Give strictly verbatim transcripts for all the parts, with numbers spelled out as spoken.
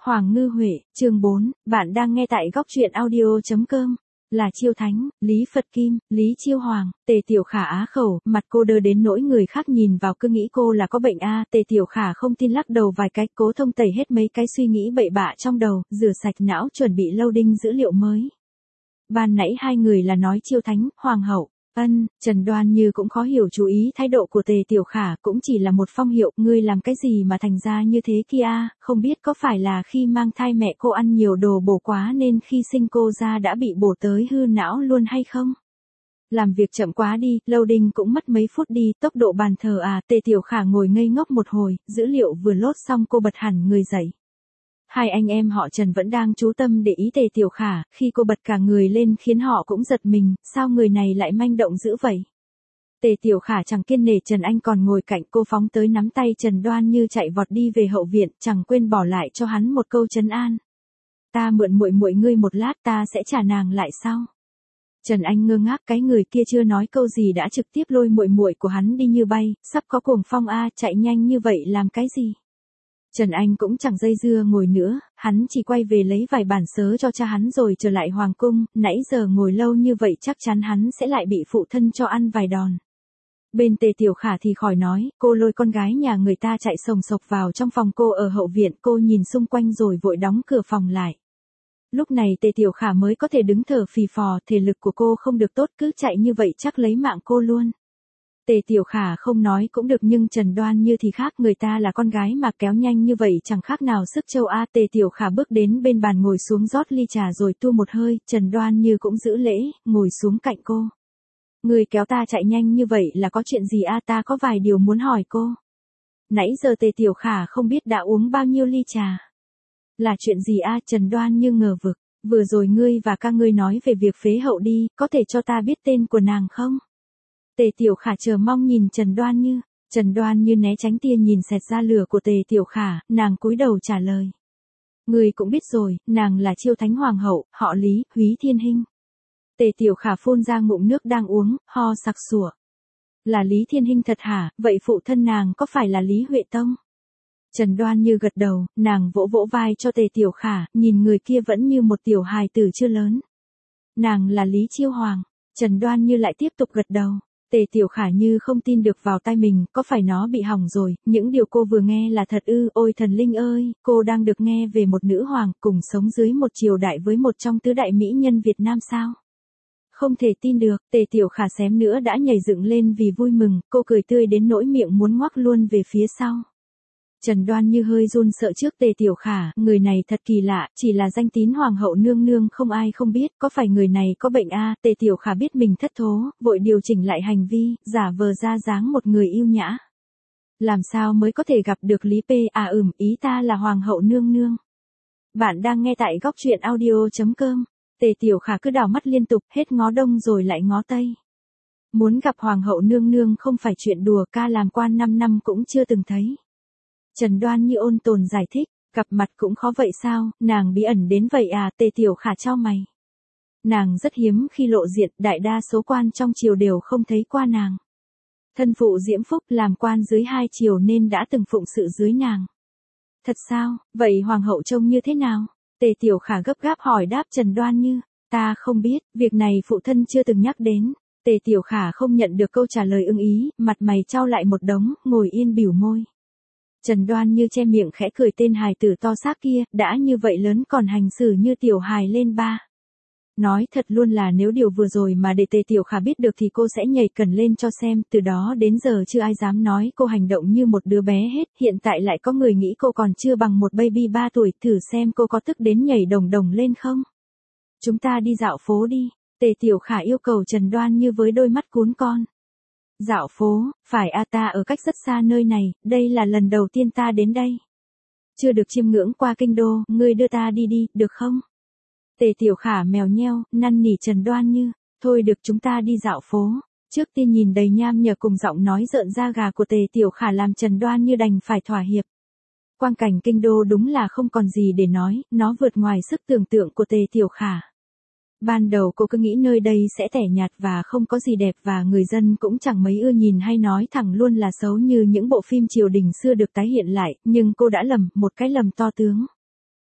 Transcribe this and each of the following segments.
Hoàng Ngư Huệ, chương bốn, bạn đang nghe tại góc truyện audio chấm com. Là Chiêu Thánh, Lý Phật Kim, Lý Chiêu Hoàng, Tề Tiểu Khả á khẩu, mặt cô đơ đến nỗi người khác nhìn vào cứ nghĩ cô là có bệnh a. Tề Tiểu Khả không tin lắc đầu vài cái, cố thông tẩy hết mấy cái suy nghĩ bậy bạ trong đầu, rửa sạch não chuẩn bị loading dữ liệu mới. Ban nãy hai người là nói Chiêu Thánh, Hoàng hậu. Ân, Trần Đoan Như cũng khó hiểu chú ý thái độ của Tề Tiểu Khả, cũng chỉ là một phong hiệu, ngươi làm cái gì mà thành ra như thế kia, không biết có phải là khi mang thai mẹ cô ăn nhiều đồ bổ quá nên khi sinh cô ra đã bị bổ tới hư não luôn hay không? Làm việc chậm quá đi, loading cũng mất mấy phút đi, tốc độ bàn thờ à. Tề Tiểu Khả ngồi ngây ngốc một hồi, dữ liệu vừa lốt xong cô bật hẳn người dậy. Hai anh em họ Trần vẫn đang chú tâm để ý Tề Tiểu Khả, khi cô bật cả người lên khiến họ cũng giật mình, sao người này lại manh động dữ vậy? Tề Tiểu Khả chẳng kiêng nể Trần Anh còn ngồi cạnh cô, phóng tới nắm tay Trần Đoan Như chạy vọt đi về hậu viện, chẳng quên bỏ lại cho hắn một câu trấn an. Ta mượn muội muội ngươi một lát, ta sẽ trả nàng lại sau. Trần Anh ngơ ngác, cái người kia chưa nói câu gì đã trực tiếp lôi muội muội của hắn đi như bay, sắp có cuồng phong a, chạy nhanh như vậy làm cái gì? Trần Anh cũng chẳng dây dưa ngồi nữa, hắn chỉ quay về lấy vài bản sớ cho cha hắn rồi trở lại hoàng cung, nãy giờ ngồi lâu như vậy chắc chắn hắn sẽ lại bị phụ thân cho ăn vài đòn. Bên Tề Tiểu Khả thì khỏi nói, cô lôi con gái nhà người ta chạy sồng sộc vào trong phòng cô ở hậu viện, cô nhìn xung quanh rồi vội đóng cửa phòng lại. Lúc này Tề Tiểu Khả mới có thể đứng thở phì phò, thể lực của cô không được tốt, cứ chạy như vậy chắc lấy mạng cô luôn. Tề Tiểu Khả không nói cũng được, nhưng Trần Đoan Như thì khác, người ta là con gái mà kéo nhanh như vậy chẳng khác nào sức châu A. Tề Tiểu Khả bước đến bên bàn ngồi xuống rót ly trà rồi tu một hơi, Trần Đoan Như cũng giữ lễ, ngồi xuống cạnh cô. Người kéo ta chạy nhanh như vậy là có chuyện gì a? Ta có vài điều muốn hỏi cô. Nãy giờ Tề Tiểu Khả không biết đã uống bao nhiêu ly trà. Là chuyện gì a? Trần Đoan Như ngờ vực, vừa rồi ngươi và ca ngươi nói về việc phế hậu đi, có thể cho ta biết tên của nàng không? Tề Tiểu Khả chờ mong nhìn Trần Đoan Như, Trần Đoan Như né tránh tia nhìn xẹt ra lửa của Tề Tiểu Khả, nàng cúi đầu trả lời. Người cũng biết rồi, nàng là Chiêu Thánh Hoàng hậu, họ Lý, Húy Thiên Hinh. Tề Tiểu Khả phun ra ngụm nước đang uống, ho sặc sủa. Là Lý Thiên Hinh thật hả, vậy phụ thân nàng có phải là Lý Huệ Tông? Trần Đoan Như gật đầu, nàng vỗ vỗ vai cho Tề Tiểu Khả, nhìn người kia vẫn như một tiểu hài tử chưa lớn. Nàng là Lý Chiêu Hoàng, Trần Đoan Như lại tiếp tục gật đầu. Tề Tiểu Khả như không tin được vào tai mình, có phải nó bị hỏng rồi, những điều cô vừa nghe là thật ư? Ôi thần linh ơi, cô đang được nghe về một nữ hoàng cùng sống dưới một triều đại với một trong tứ đại mỹ nhân Việt Nam sao? Không thể tin được, Tề Tiểu Khả xém nữa đã nhảy dựng lên vì vui mừng, cô cười tươi đến nỗi miệng muốn ngoác luôn về phía sau. Trần Đoan Như hơi run sợ trước Tề Tiểu Khả, người này thật kỳ lạ, chỉ là danh tín hoàng hậu nương nương không ai không biết, có phải người này có bệnh a? Tề Tiểu Khả biết mình thất thố, vội điều chỉnh lại hành vi, giả vờ ra dáng một người yêu nhã. Làm sao mới có thể gặp được Lý P? À ừm, ý ta là hoàng hậu nương nương. Bạn đang nghe tại góc truyện audio chấm com. Tề Tiểu Khả cứ đảo mắt liên tục, hết ngó đông rồi lại ngó tây. Muốn gặp hoàng hậu nương nương không phải chuyện đùa, ca làm quan năm năm cũng chưa từng thấy. Trần Đoan Như ôn tồn giải thích, gặp mặt cũng khó vậy sao, nàng bí ẩn đến vậy à? Tề Tiểu Khả chau mày. Nàng rất hiếm khi lộ diện, đại đa số quan trong triều đều không thấy qua nàng. Thân phụ Diễm Phúc làm quan dưới hai triều nên đã từng phụng sự dưới nàng. Thật sao, vậy hoàng hậu trông như thế nào? Tề Tiểu Khả gấp gáp hỏi đáp Trần Đoan Như, ta không biết, việc này phụ thân chưa từng nhắc đến. Tề Tiểu Khả không nhận được câu trả lời ưng ý, mặt mày chau lại một đống, ngồi yên bỉu môi. Trần Đoan Như che miệng khẽ cười, tên hài tử to xác kia, đã như vậy lớn còn hành xử như tiểu hài lên ba. Nói thật luôn là nếu điều vừa rồi mà để Tề Tiểu Khả biết được thì cô sẽ nhảy cẩn lên cho xem, từ đó đến giờ chưa ai dám nói cô hành động như một đứa bé hết, hiện tại lại có người nghĩ cô còn chưa bằng một baby ba tuổi, thử xem cô có tức đến nhảy đồng đồng lên không. Chúng ta đi dạo phố đi, Tề Tiểu Khả yêu cầu Trần Đoan Như với đôi mắt cún con. Dạo phố, phải a, ta ở cách rất xa nơi này, đây là lần đầu tiên ta đến đây. Chưa được chiêm ngưỡng qua kinh đô, ngươi đưa ta đi đi, được không? Tề Tiểu Khả mèo nheo, năn nỉ Trần Đoan Như, thôi được chúng ta đi dạo phố. Trước tiên nhìn đầy nham nhở cùng giọng nói rợn da gà của Tề Tiểu Khả làm Trần Đoan Như đành phải thỏa hiệp. Quang cảnh kinh đô đúng là không còn gì để nói, nó vượt ngoài sức tưởng tượng của Tề Tiểu Khả. Ban đầu cô cứ nghĩ nơi đây sẽ tẻ nhạt và không có gì đẹp và người dân cũng chẳng mấy ưa nhìn hay nói thẳng luôn là xấu như những bộ phim triều đình xưa được tái hiện lại, nhưng cô đã lầm, một cái lầm to tướng.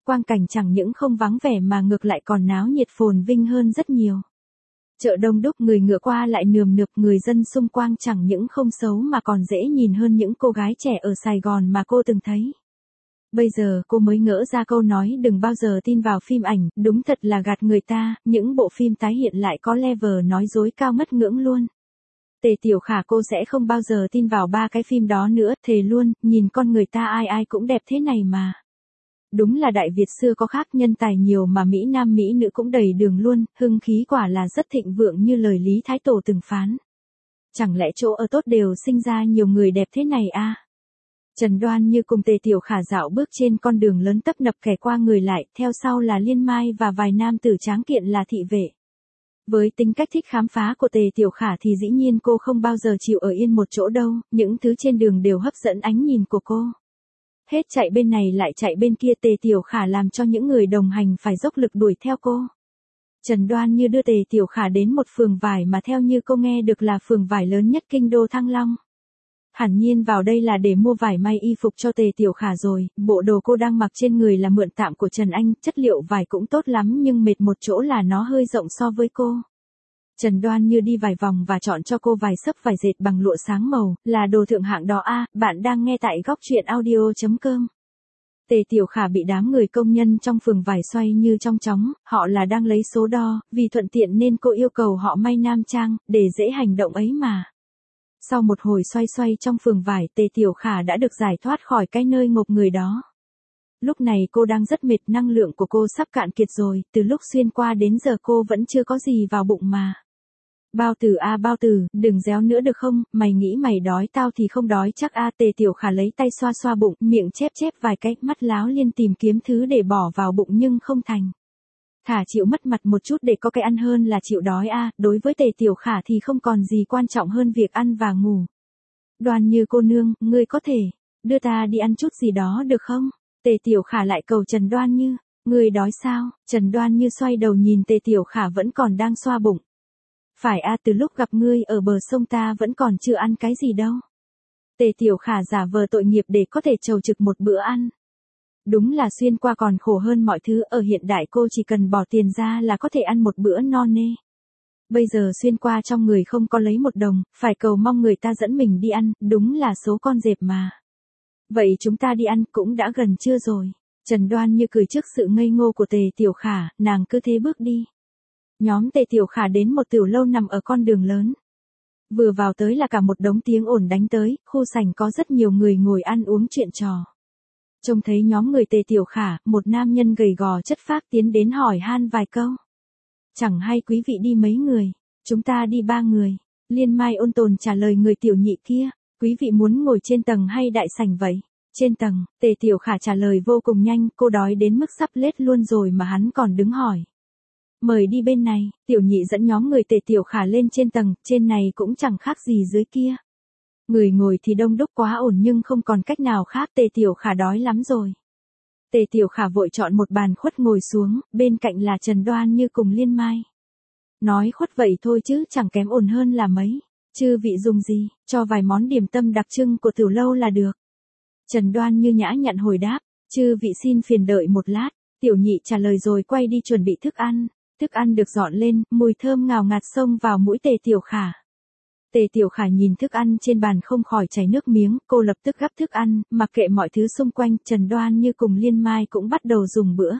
Quang cảnh chẳng những không vắng vẻ mà ngược lại còn náo nhiệt phồn vinh hơn rất nhiều. Chợ đông đúc, người ngựa qua lại nườm nượp, người dân xung quanh chẳng những không xấu mà còn dễ nhìn hơn những cô gái trẻ ở Sài Gòn mà cô từng thấy. Bây giờ cô mới ngỡ ra câu nói đừng bao giờ tin vào phim ảnh, đúng thật là gạt người ta, những bộ phim tái hiện lại có level nói dối cao mất ngưỡng luôn. Tề Tiểu Khả cô sẽ không bao giờ tin vào ba cái phim đó nữa, thề luôn, nhìn con người ta ai ai cũng đẹp thế này mà. Đúng là Đại Việt xưa có khác, nhân tài nhiều mà Mỹ Nam Mỹ nữ cũng đầy đường luôn, hưng khí quả là rất thịnh vượng như lời Lý Thái Tổ từng phán. Chẳng lẽ chỗ ở tốt đều sinh ra nhiều người đẹp thế này à? Trần Đoan Như cùng Tề Tiểu Khả dạo bước trên con đường lớn tấp nập, kẻ qua người lại, theo sau là Liên Mai và vài nam tử tráng kiện là thị vệ. Với tính cách thích khám phá của Tề Tiểu Khả thì dĩ nhiên cô không bao giờ chịu ở yên một chỗ đâu, những thứ trên đường đều hấp dẫn ánh nhìn của cô. Hết chạy bên này lại chạy bên kia, Tề Tiểu Khả làm cho những người đồng hành phải dốc lực đuổi theo cô. Trần Đoan Như đưa Tề Tiểu Khả đến một phường vải mà theo như cô nghe được là phường vải lớn nhất kinh đô Thăng Long. Hẳn nhiên vào đây là để mua vải may y phục cho Tề Tiểu Khả rồi, bộ đồ cô đang mặc trên người là mượn tạm của Trần Anh, chất liệu vải cũng tốt lắm nhưng mệt một chỗ là nó hơi rộng so với cô. Trần Đoan Như đi vài vòng và chọn cho cô vài xấp vải dệt bằng lụa sáng màu, là đồ thượng hạng đó a. À, bạn đang nghe tại góc truyện audio chấm com. Tề Tiểu Khả bị đám người công nhân trong phường vải xoay như trong chóng, họ là đang lấy số đo, vì thuận tiện nên cô yêu cầu họ may nam trang, để dễ hành động ấy mà. Sau một hồi xoay xoay trong phường vải, Tề Tiểu Khả đã được giải thoát khỏi cái nơi ngộp người đó. Lúc này cô đang rất mệt, năng lượng của cô sắp cạn kiệt rồi, từ lúc xuyên qua đến giờ cô vẫn chưa có gì vào bụng mà. Bao tử a à, bao tử, đừng réo nữa được không, mày nghĩ mày đói tao thì không đói chắc a. À, Tề Tiểu Khả lấy tay xoa xoa bụng, miệng chép chép vài cái, mắt láo liên tìm kiếm thứ để bỏ vào bụng nhưng không thành. Thả chịu mất mặt một chút để có cái ăn hơn là chịu đói a. À, đối với Tề Tiểu Khả thì không còn gì quan trọng hơn việc ăn và ngủ. Đoan Như cô nương, ngươi có thể đưa ta đi ăn chút gì đó được không? Tề Tiểu Khả lại cầu Trần Đoan Như, ngươi đói sao? Trần Đoan Như xoay đầu nhìn Tề Tiểu Khả vẫn còn đang xoa bụng. Phải a, à, từ lúc gặp ngươi ở bờ sông ta vẫn còn chưa ăn cái gì đâu. Tề Tiểu Khả giả vờ tội nghiệp để có thể trầu trực một bữa ăn. Đúng là xuyên qua còn khổ hơn mọi thứ, ở hiện đại cô chỉ cần bỏ tiền ra là có thể ăn một bữa no nê. Bây giờ xuyên qua trong người không có lấy một đồng, phải cầu mong người ta dẫn mình đi ăn, đúng là số con dẹp mà. Vậy chúng ta đi ăn, cũng đã gần trưa rồi. Trần Đoan Như cười trước sự ngây ngô của Tề Tiểu Khả, nàng cứ thế bước đi. Nhóm Tề Tiểu Khả đến một tiểu lâu nằm ở con đường lớn. Vừa vào tới là cả một đống tiếng ồn đánh tới, khu sảnh có rất nhiều người ngồi ăn uống chuyện trò. Trông thấy nhóm người Tề Tiểu Khả, một nam nhân gầy gò chất phác tiến đến hỏi han vài câu. Chẳng hay quý vị đi mấy người? Chúng ta đi ba người. Liên Mai ôn tồn trả lời người tiểu nhị kia, quý vị muốn ngồi trên tầng hay đại sảnh vậy? Trên tầng. Tề Tiểu Khả trả lời vô cùng nhanh, cô đói đến mức sắp lết luôn rồi mà hắn còn đứng hỏi. Mời đi bên này, tiểu nhị dẫn nhóm người Tề Tiểu Khả lên trên tầng, trên này cũng chẳng khác gì dưới kia. Người ngồi thì đông đúc quá ổn nhưng không còn cách nào khác, Tề Tiểu Khả đói lắm rồi. Tề Tiểu Khả vội chọn một bàn khuất ngồi xuống, bên cạnh là Trần Đoan Như cùng Liên Mai. Nói khuất vậy thôi chứ chẳng kém ổn hơn là mấy. Chư vị dùng gì, cho vài món điểm tâm đặc trưng của tiểu lâu là được. Trần Đoan Như nhã nhặn hồi đáp, chư vị xin phiền đợi một lát. Tiểu nhị trả lời rồi quay đi chuẩn bị thức ăn. Thức ăn được dọn lên, mùi thơm ngào ngạt xông vào mũi Tề Tiểu Khả. Tề Tiểu Khả nhìn thức ăn trên bàn không khỏi chảy nước miếng, cô lập tức gắp thức ăn, mặc kệ mọi thứ xung quanh, Trần Đoan Như cùng Liên Mai cũng bắt đầu dùng bữa.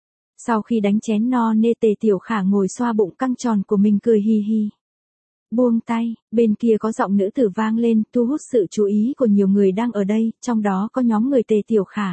Sau khi đánh chén no nê, Tề Tiểu Khả ngồi xoa bụng căng tròn của mình cười hi hi. Buông tay, bên kia có giọng nữ tử vang lên, thu hút sự chú ý của nhiều người đang ở đây, trong đó có nhóm người Tề Tiểu Khả.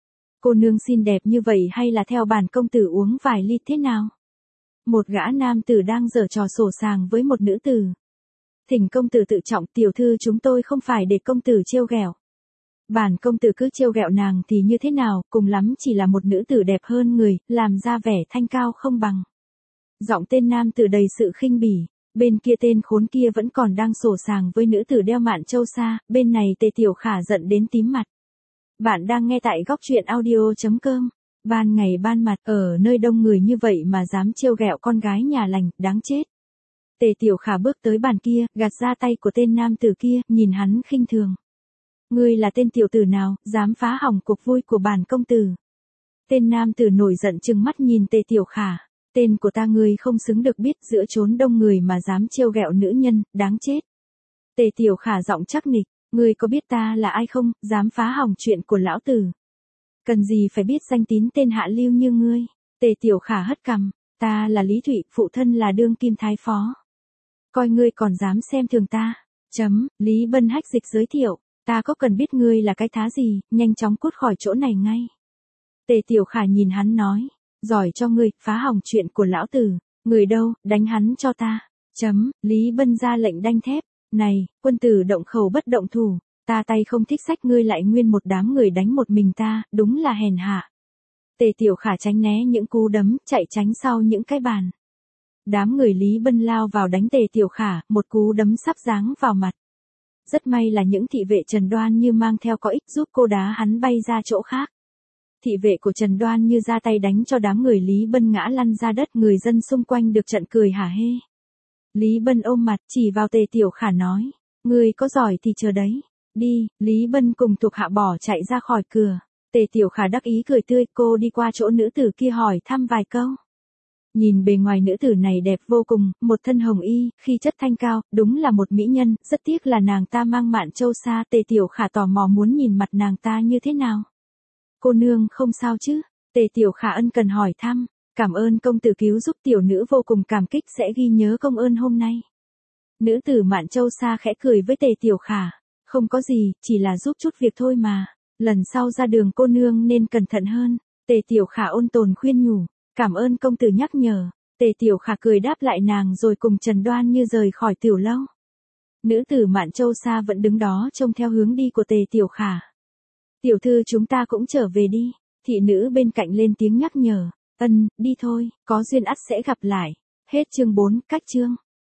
Cô nương xinh đẹp như vậy hay là theo bản công tử uống vài ly thế nào? Một gã nam tử đang giở trò sổ sàng với một nữ tử. Thỉnh công tử tự trọng, tiểu thư chúng tôi không phải để công tử trêu ghẹo. Bản công tử cứ trêu ghẹo nàng thì như thế nào, cùng lắm chỉ là một nữ tử đẹp hơn người, làm ra vẻ thanh cao không bằng. Giọng tên nam tử đầy sự khinh bỉ, bên kia tên khốn kia vẫn còn đang sổ sàng với nữ tử đeo mạn châu sa, bên này Tề Tiểu Khả giận đến tím mặt. Bạn đang nghe tại góc truyện audio chấm com. Ban ngày ban mặt, ở nơi đông người như vậy mà dám trêu ghẹo con gái nhà lành, đáng chết. Tề Tiểu Khả bước tới bàn kia, gạt ra tay của tên nam tử kia, nhìn hắn khinh thường. Ngươi là tên tiểu tử nào, dám phá hỏng cuộc vui của bản công tử? Tên nam tử nổi giận trừng mắt nhìn Tề Tiểu Khả. Tên của ta ngươi không xứng được biết, giữa chốn đông người mà dám trêu ghẹo nữ nhân, đáng chết. Tề Tiểu Khả giọng chắc nịch, ngươi có biết ta là ai không, dám phá hỏng chuyện của lão tử. Cần gì phải biết danh tín tên hạ lưu như ngươi. Tề Tiểu Khả hất cằm, ta là Lý Thụy, phụ thân là đương kim thái phó. Coi ngươi còn dám xem thường ta. Chấm, Lý Bân hách dịch giới thiệu, ta có cần biết ngươi là cái thá gì, nhanh chóng cút khỏi chỗ này ngay. Tề Tiểu Khả nhìn hắn nói, giỏi cho ngươi, phá hỏng chuyện của lão tử, người đâu, đánh hắn cho ta. Chấm, Lý Bân ra lệnh đanh thép, này, quân tử động khẩu bất động thủ, ta tay không thích sách ngươi lại nguyên một đám người đánh một mình ta, đúng là hèn hạ. Tề Tiểu Khả tránh né những cú đấm, chạy tránh sau những cái bàn. Đám người Lý Bân lao vào đánh Tề Tiểu Khả, một cú đấm sắp giáng vào mặt. Rất may là những thị vệ Trần Đoan Như mang theo có ích giúp cô đá hắn bay ra chỗ khác. Thị vệ của Trần Đoan Như ra tay đánh cho đám người Lý Bân ngã lăn ra đất, người dân xung quanh được trận cười hả hê. Lý Bân ôm mặt chỉ vào Tề Tiểu Khả nói, ngươi có giỏi thì chờ đấy, đi. Lý Bân cùng thuộc hạ bỏ chạy ra khỏi cửa. Tề Tiểu Khả đắc ý cười tươi, cô đi qua chỗ nữ tử kia hỏi thăm vài câu. Nhìn bề ngoài nữ tử này đẹp vô cùng, một thân hồng y, khí chất thanh cao, đúng là một mỹ nhân, rất tiếc là nàng ta mang mạn châu xa. Tề Tiểu Khả tò mò muốn nhìn mặt nàng ta như thế nào. Cô nương không sao chứ? Tề Tiểu Khả ân cần hỏi thăm, cảm ơn công tử cứu giúp, tiểu nữ vô cùng cảm kích, sẽ ghi nhớ công ơn hôm nay. Nữ tử mạn châu xa khẽ cười với Tề Tiểu Khả, không có gì, chỉ là giúp chút việc thôi mà, lần sau ra đường cô nương nên cẩn thận hơn. Tề Tiểu Khả ôn tồn khuyên nhủ, cảm ơn công tử nhắc nhở. Tề Tiểu Khả cười đáp lại nàng rồi cùng Trần Đoan Như rời khỏi tiểu lâu. Nữ tử mạn châu xa vẫn đứng đó trông theo hướng đi của Tề Tiểu Khả. Tiểu thư chúng ta cũng trở về đi. Thị nữ bên cạnh lên tiếng nhắc nhở, ân, đi thôi, có duyên ắt sẽ gặp lại. Hết chương bốn, cách chương.